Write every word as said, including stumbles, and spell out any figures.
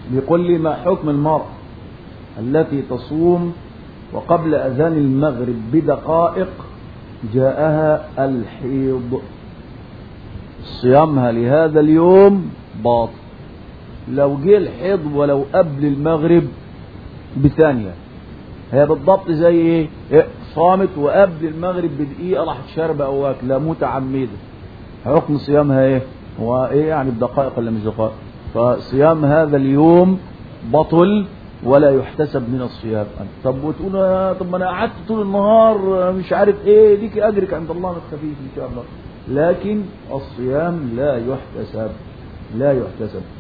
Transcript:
بيقول لي ما حكم المرأة التي تصوم وقبل أذان المغرب بدقائق جاءها الحيض؟ صيامها لهذا اليوم باطل لو جه الحيض ولو قبل المغرب بثانية. هي بالضبط زي ايه؟ صامت وقبل المغرب بدقيقة راحت شاربة او واكلة متعمدة، حكم صيامها ايه؟ هو ايه يعني بدقائق ولا مش دقائق؟ فصيام هذا اليوم بطل ولا يحتسب من الصيام. طب وتقول طب ما انا قعدت طول النهار مش عارف ايه، ليك اجرك عند الله ما تخافيش ان شاء الله، لكن الصيام لا يحتسب لا يحتسب.